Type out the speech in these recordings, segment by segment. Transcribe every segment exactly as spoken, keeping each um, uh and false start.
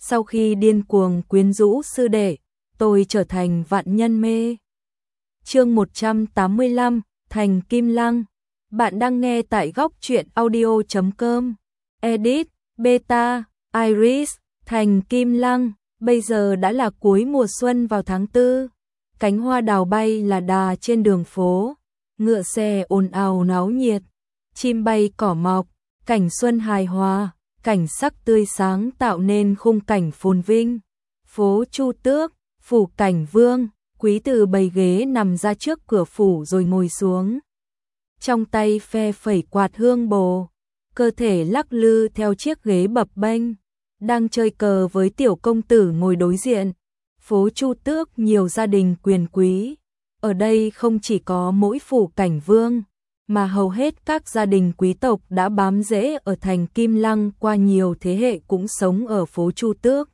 Sau khi điên cuồng quyến rũ sư đệ, tôi trở thành vạn nhân mê. Chương một trăm tám mươi lăm, Thành Kim Lăng. Bạn đang nghe tại góc truyện audio chấm com. Edit, Beta, Iris, Thành Kim Lăng. Bây giờ đã là cuối mùa xuân vào tháng tư. Cánh hoa đào bay là đà trên đường phố. Ngựa xe ồn ào náo nhiệt. Chim bay cỏ mọc. Cảnh xuân hài hòa. Cảnh sắc tươi sáng tạo nên khung cảnh phồn vinh. Phố Chu Tước, phủ Cảnh Vương. Quý tử bày ghế nằm ra trước cửa phủ rồi ngồi xuống. Trong tay phe phẩy quạt hương bồ, cơ thể lắc lư theo chiếc ghế bập bênh, đang chơi cờ với tiểu công tử ngồi đối diện. Phố Chu Tước nhiều gia đình quyền quý, ở đây không chỉ có mỗi phủ Cảnh Vương, mà hầu hết các gia đình quý tộc đã bám rễ ở thành Kim Lăng qua nhiều thế hệ cũng sống ở phố Chu Tước.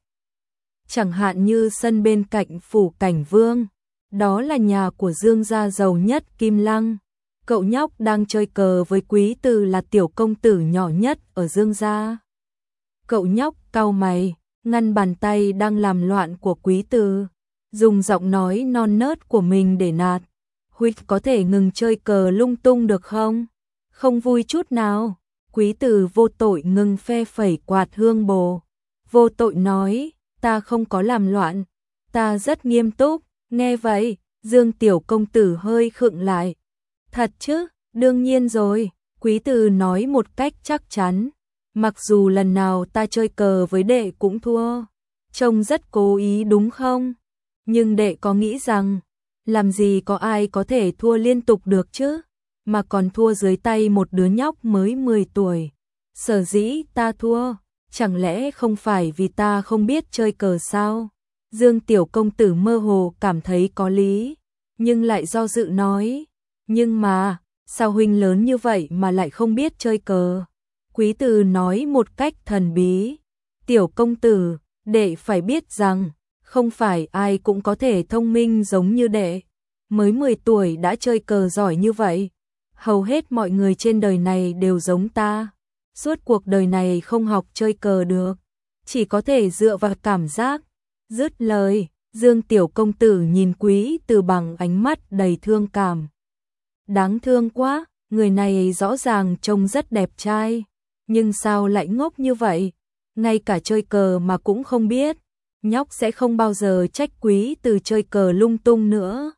Chẳng hạn như sân bên cạnh phủ Cảnh Vương, đó là nhà của Dương gia giàu nhất Kim Lăng. Cậu nhóc đang chơi cờ với quý tử là tiểu công tử nhỏ nhất ở Dương gia. Cậu nhóc cau mày, ngăn bàn tay đang làm loạn của quý tử, dùng giọng nói non nớt của mình để nạt. Huynh có thể ngừng chơi cờ lung tung được không? Không vui chút nào. Quý tử vô tội ngừng phe phẩy quạt hương bồ. Vô tội nói, ta không có làm loạn, ta rất nghiêm túc. Nghe vậy, Dương tiểu công tử hơi khựng lại. Thật chứ, đương nhiên rồi, quý tử nói một cách chắc chắn. Mặc dù lần nào ta chơi cờ với đệ cũng thua. Trông rất cố ý đúng không? Nhưng đệ có nghĩ rằng, làm gì có ai có thể thua liên tục được chứ? Mà còn thua dưới tay một đứa nhóc mới mười tuổi. Sở dĩ ta thua, chẳng lẽ không phải vì ta không biết chơi cờ sao? Dương tiểu công tử mơ hồ cảm thấy có lý, nhưng lại do dự nói. Nhưng mà, sao huynh lớn như vậy mà lại không biết chơi cờ? Quý tử nói một cách thần bí. Tiểu công tử, đệ phải biết rằng, không phải ai cũng có thể thông minh giống như đệ. Mới mười tuổi đã chơi cờ giỏi như vậy. Hầu hết mọi người trên đời này đều giống ta. Suốt cuộc đời này không học chơi cờ được. Chỉ có thể dựa vào cảm giác. Dứt lời, Dương tiểu công tử nhìn quý tử bằng ánh mắt đầy thương cảm. Đáng thương quá, người này rõ ràng trông rất đẹp trai. Nhưng sao lại ngốc như vậy? Ngay cả chơi cờ mà cũng không biết. Nhóc sẽ không bao giờ trách quý tử chơi cờ lung tung nữa.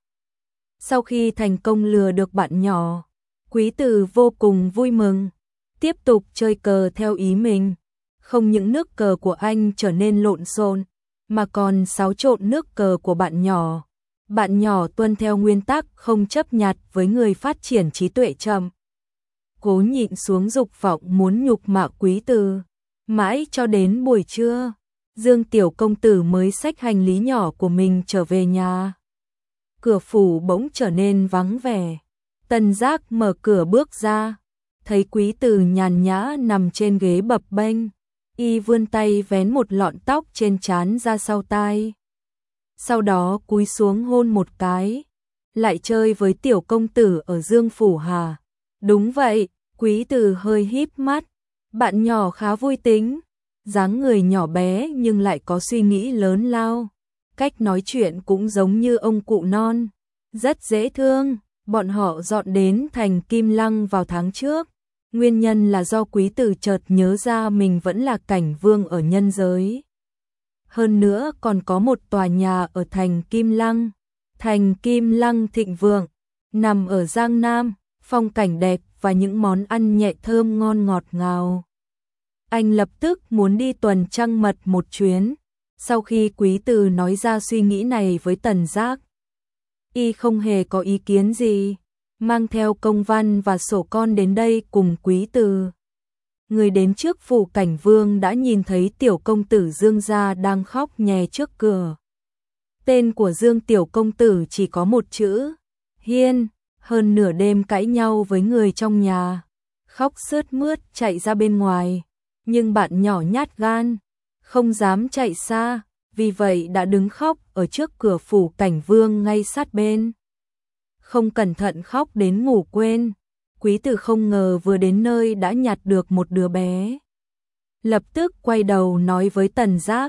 Sau khi thành công lừa được bạn nhỏ, quý tử vô cùng vui mừng. Tiếp tục chơi cờ theo ý mình. Không những nước cờ của anh trở nên lộn xộn, mà còn xáo trộn nước cờ của bạn nhỏ. Bạn nhỏ tuân theo nguyên tắc không chấp nhặt với người phát triển trí tuệ chậm. Cố nhịn xuống dục vọng muốn nhục mạ quý tử. Mãi cho đến buổi trưa, Dương tiểu công tử mới xách hành lý nhỏ của mình trở về nhà. Cửa phủ bỗng trở nên vắng vẻ. Tần Giác mở cửa bước ra, thấy quý tử nhàn nhã nằm trên ghế bập bênh. Y vươn tay vén một lọn tóc trên trán ra sau tai. Sau đó cúi xuống hôn một cái. Lại chơi với tiểu công tử ở Dương phủ hả? Đúng vậy, quý tử hơi híp mắt. Bạn nhỏ khá vui tính. Dáng người nhỏ bé nhưng lại có suy nghĩ lớn lao. Cách nói chuyện cũng giống như ông cụ non. Rất dễ thương. Bọn họ dọn đến thành Kim Lăng vào tháng trước. Nguyên nhân là do quý tử chợt nhớ ra mình vẫn là Cảnh Vương ở nhân giới. Hơn nữa còn có một tòa nhà ở thành Kim Lăng. Thành Kim Lăng thịnh vượng, nằm ở Giang Nam, phong cảnh đẹp và những món ăn nhẹ thơm ngon ngọt ngào. Anh lập tức muốn đi tuần trăng mật một chuyến. Sau khi quý tử nói ra suy nghĩ này với Tần Giác, y không hề có ý kiến gì, mang theo công văn và sổ con đến đây cùng quý tử. Người đến trước phủ Cảnh Vương đã nhìn thấy tiểu công tử Dương gia đang khóc nhè trước cửa. Tên của Dương tiểu công tử chỉ có một chữ, Hiên. Hơn nửa đêm cãi nhau với người trong nhà, khóc sướt mướt chạy ra bên ngoài. Nhưng bạn nhỏ nhát gan, không dám chạy xa, vì vậy đã đứng khóc ở trước cửa phủ Cảnh Vương ngay sát bên. Không cẩn thận khóc đến ngủ quên. Quý tử không ngờ vừa đến nơi đã nhặt được một đứa bé. Lập tức quay đầu nói với Tần Giác,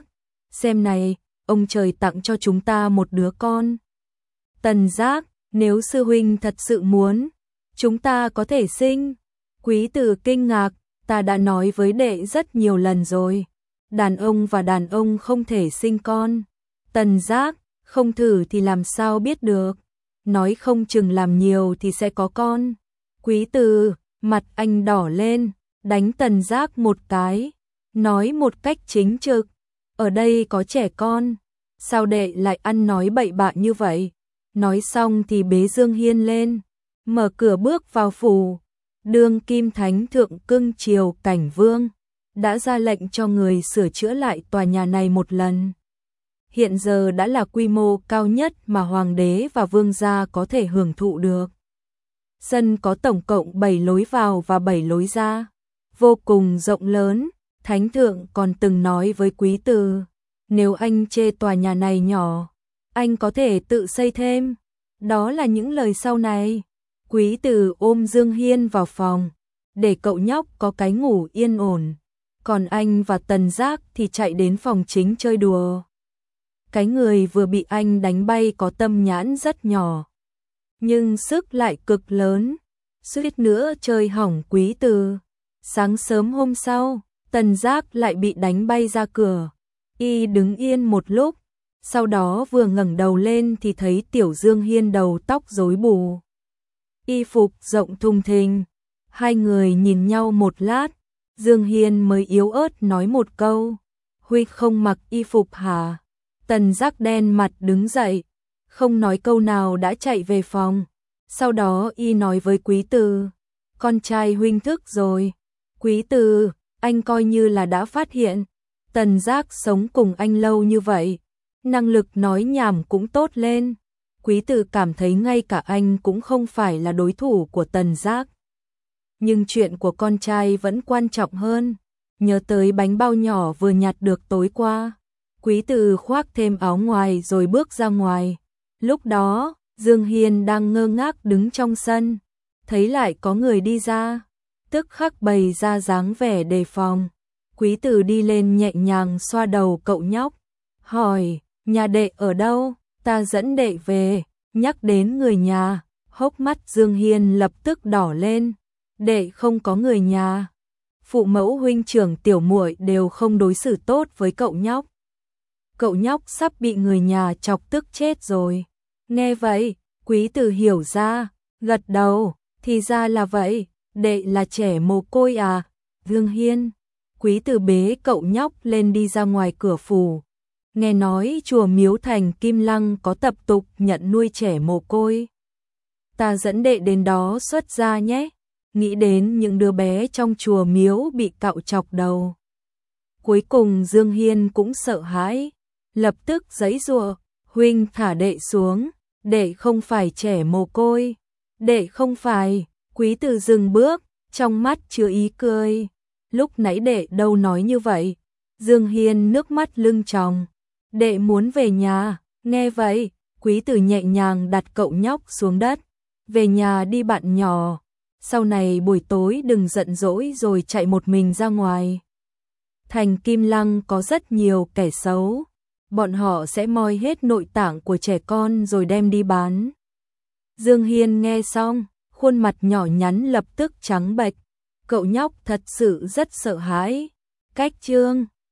xem này, ông trời tặng cho chúng ta một đứa con. Tần Giác, nếu sư huynh thật sự muốn, chúng ta có thể sinh. Quý tử kinh ngạc, ta đã nói với đệ rất nhiều lần rồi, đàn ông và đàn ông không thể sinh con. Tần Giác, không thử thì làm sao biết được, nói không chừng làm nhiều thì sẽ có con. Quý tử, mặt anh đỏ lên, đánh Tần Giác một cái, nói một cách chính trực, ở đây có trẻ con, sao đệ lại ăn nói bậy bạ như vậy? Nói xong thì bế Dương Hiên lên, mở cửa bước vào phủ. Đương kim thánh thượng cưng chiều cảnh vương đã ra lệnh cho người sửa chữa lại tòa nhà này một lần. Hiện giờ đã là quy mô cao nhất mà hoàng đế và vương gia có thể hưởng thụ được. Sân có tổng cộng bảy lối vào và bảy lối ra, vô cùng rộng lớn. Thánh thượng còn từng nói với quý tử, nếu anh chê tòa nhà này nhỏ, anh có thể tự xây thêm. Đó là những lời sau này. Quý tử ôm Dương Hiên vào phòng, để cậu nhóc có cái ngủ yên ổn. Còn anh và Tần Giác thì chạy đến phòng chính chơi đùa. Cái người vừa bị anh đánh bay có tâm nhãn rất nhỏ, nhưng sức lại cực lớn, suýt nữa chơi hỏng quý tử. Sáng sớm hôm sau, Tần Giác lại bị đánh bay ra cửa. Y đứng yên một lúc, sau đó vừa ngẩng đầu lên thì thấy tiểu Dương Hiên đầu tóc rối bù, y phục rộng thùng thình. Hai người nhìn nhau một lát, Dương Hiên mới yếu ớt nói một câu, Huy không mặc y phục hả? Tần Giác đen mặt đứng dậy, không nói câu nào đã chạy về phòng. Sau đó y nói với quý tử, con trai huynh thức rồi. Quý tử, anh coi như là đã phát hiện. Tần Giác sống cùng anh lâu như vậy, năng lực nói nhảm cũng tốt lên. Quý tử cảm thấy ngay cả anh cũng không phải là đối thủ của Tần Giác. Nhưng chuyện của con trai vẫn quan trọng hơn. Nhớ tới bánh bao nhỏ vừa nhặt được tối qua, quý tử khoác thêm áo ngoài rồi bước ra ngoài. Lúc đó, Dương Hiên đang ngơ ngác đứng trong sân, thấy lại có người đi ra, tức khắc bày ra dáng vẻ đề phòng. Quý tử đi lên nhẹ nhàng xoa đầu cậu nhóc, hỏi, nhà đệ ở đâu, ta dẫn đệ về. Nhắc đến người nhà, hốc mắt Dương Hiên lập tức đỏ lên, đệ không có người nhà. Phụ mẫu huynh trưởng tiểu muội đều không đối xử tốt với cậu nhóc. Cậu nhóc sắp bị người nhà chọc tức chết rồi. Nghe vậy, quý tử hiểu ra, gật đầu, thì ra là vậy, đệ là trẻ mồ côi à. Dương Hiên, quý tử bế cậu nhóc lên đi ra ngoài cửa phủ. Nghe nói chùa miếu thành Kim Lăng có tập tục nhận nuôi trẻ mồ côi. Ta dẫn đệ đến đó xuất gia nhé. Nghĩ đến những đứa bé trong chùa miếu bị cạo chọc đầu. Cuối cùng Dương Hiên cũng sợ hãi, lập tức giãy giụa, huynh thả đệ xuống, đệ không phải trẻ mồ côi. Đệ không phải. Quý tử dừng bước, trong mắt chứa ý cười. Lúc nãy đệ đâu nói như vậy. Dương Hiên nước mắt lưng tròng. Đệ muốn về nhà. Nghe vậy, quý tử nhẹ nhàng đặt cậu nhóc xuống đất. Về nhà đi bạn nhỏ. Sau này buổi tối đừng giận dỗi rồi chạy một mình ra ngoài. Thành Kim Lăng có rất nhiều kẻ xấu. Bọn họ sẽ moi hết nội tạng của trẻ con rồi đem đi bán. Dương Hiên nghe xong, khuôn mặt nhỏ nhắn lập tức trắng bệch. Cậu nhóc thật sự rất sợ hãi. Cách chương